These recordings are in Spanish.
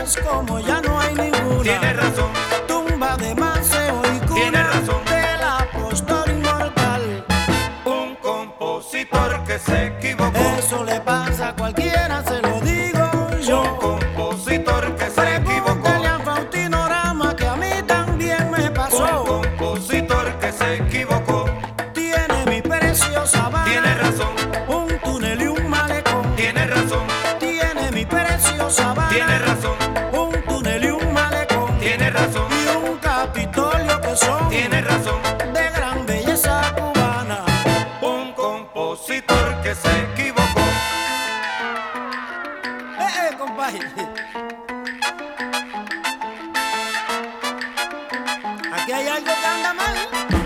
es como ya no hay ninguna. Tiene razón, Tumba de Maceo y cuna tiene razón. del apóstol inmortal. Un compositor que se equivocó. Eso le pasa a cualquiera, se lo digo Un yo. compositor que se equivocó. Pregúntale a Faustino Rama que a mí también me Un pasó. compositor que se equivocó. Tiene mi preciosa Habana, Tiene razón, un túnel y un malecón. tiene razón, Tiene mi preciosa Habana, tiene razón, un túnel y un malecón. tiene razón, Y un Capitolio que son tiene razón. de gran belleza cubana. Un compositor que se equivocó. Compadre. Aquí hay algo que anda mal.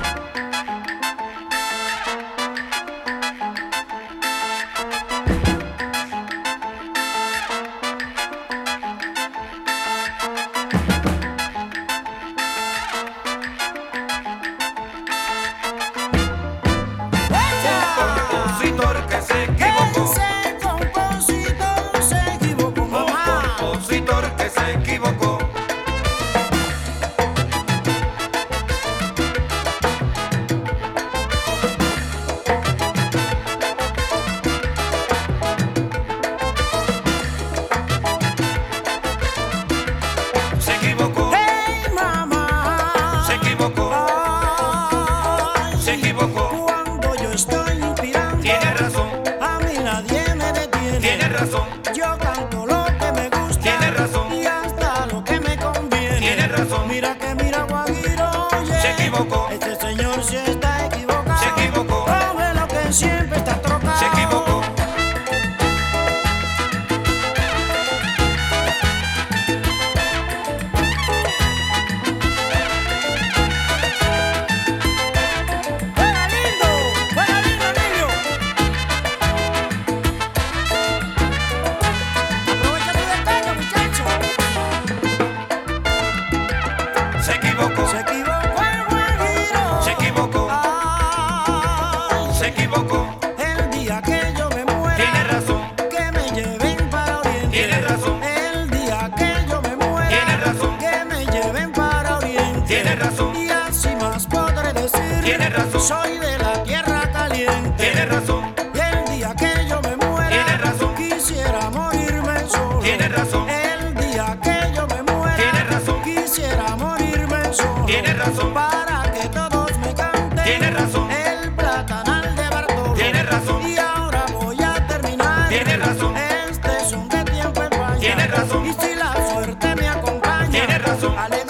Compositor que se equivocó. Ese compositor se equivocó, Un mamá. compositor que se equivocó. Se equivocó, Hey, mamá. se equivocó, Ay, se equivocó. cuando yo estoy inspirando, Tiene razón, a mí nadie me detiene. tiene razón, Yo canto lo que me gusta. Tiene razón. Y hasta lo que me conviene. Tiene razón. Mira que mira, Guajiro, oye. Se equivocó. Este señor sí está equivocado. Se equivocó. Come lo que siempre está trocado. se equivocó. Juega lindo, niño. Aprovecha tu despegue, muchacho. Se equivocó, Se equivocó el Guajiro. se equivocó, Ay, se equivocó. el día que yo me muera, Tiene razón, que me lleven para Oriente. tiene razón, El día que yo me muera, Tiene razón. que me lleven para Oriente. Tiene razón. Y así más podré decir, Tiene razón. soy de la tierra caliente. tiene razón, Y el día que yo me muera, Tiene razón. quisiera morirme solo. Tiene razón. El día que yo me muera, Tiene razón. quisiera morirme solo. Tiene razón. Para que todos me canten. Tiene razón. El platanal de Bartolo. Tiene razón. Y ahora voy a terminar. Tiene razón. Este son de tiempo en España. Tiene razón. Y si la suerte me acompaña, Tiene razón. alegre